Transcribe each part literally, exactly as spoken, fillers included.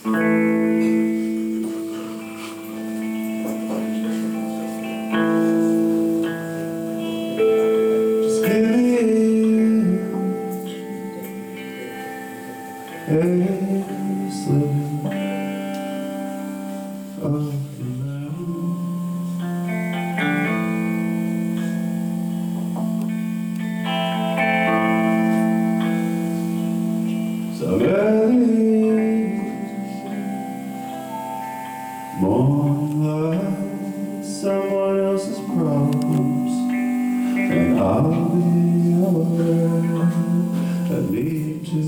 Someone else's problems, and I'll be alright. I need to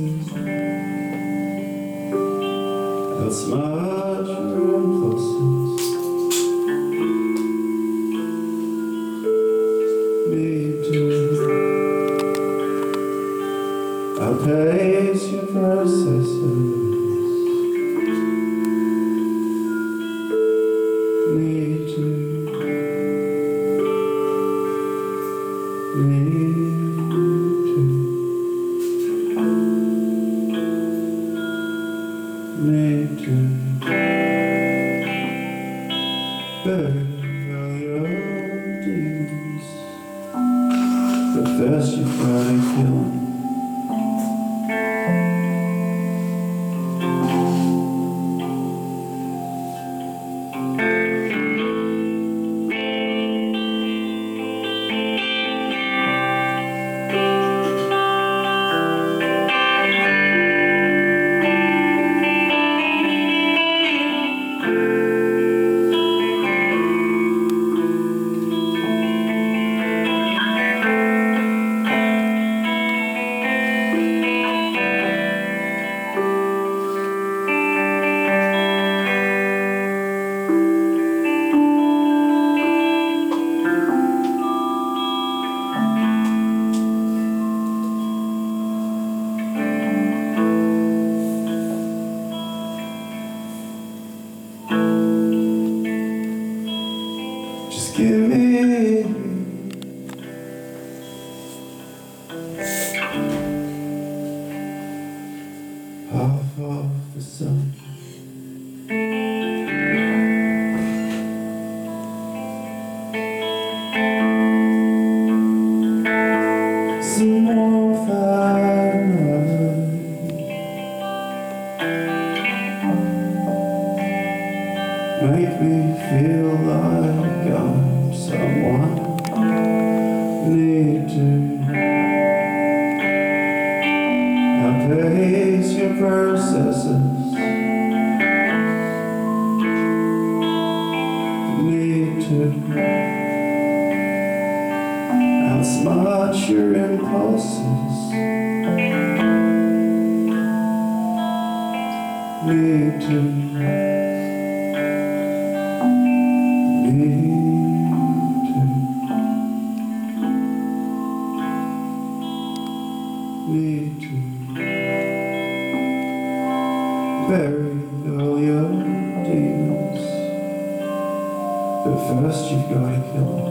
outsmart your impulses. Need to outpace your processes. Need to Need to bury all your demons, but first you've gotta kill them. Give me half of the sun. Some warmth I make me feel like I'm someone. Need to outpace your processes. Need to outsmart your impulses. Need to Need to bury all your demons, but first you've gotta kill them.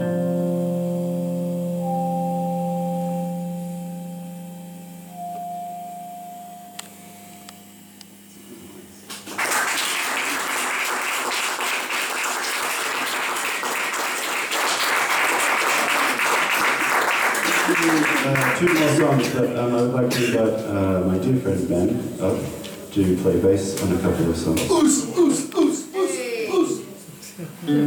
Uh, two more songs, but um, I would like to invite uh, my dear friend Ben up to play bass on a couple of songs. Oos, oos, oos, oos, oos. Do you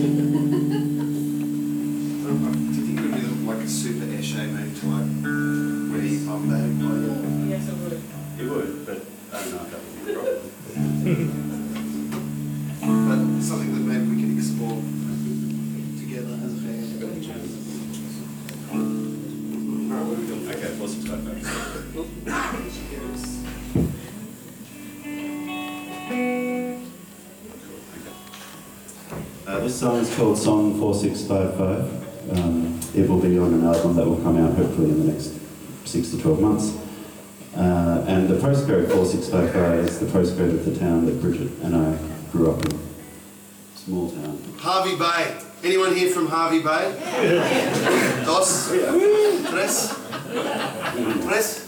think it would be like a super Eshe maybe to like really pump that? Yes, it would. It would, but I don't know if that would be a problem. But something that maybe we can explore together as a band. Okay, four six five five. Uh, this song is called Song four six five five. Um, it will be on an album that will come out hopefully in the next six to twelve months. Uh, and the postcode four six five five is the postcode of the town that Bridget and I grew up in. Small town. Harvey Bay. Anyone here from Harvey Bay? Dos? Tres? Tres?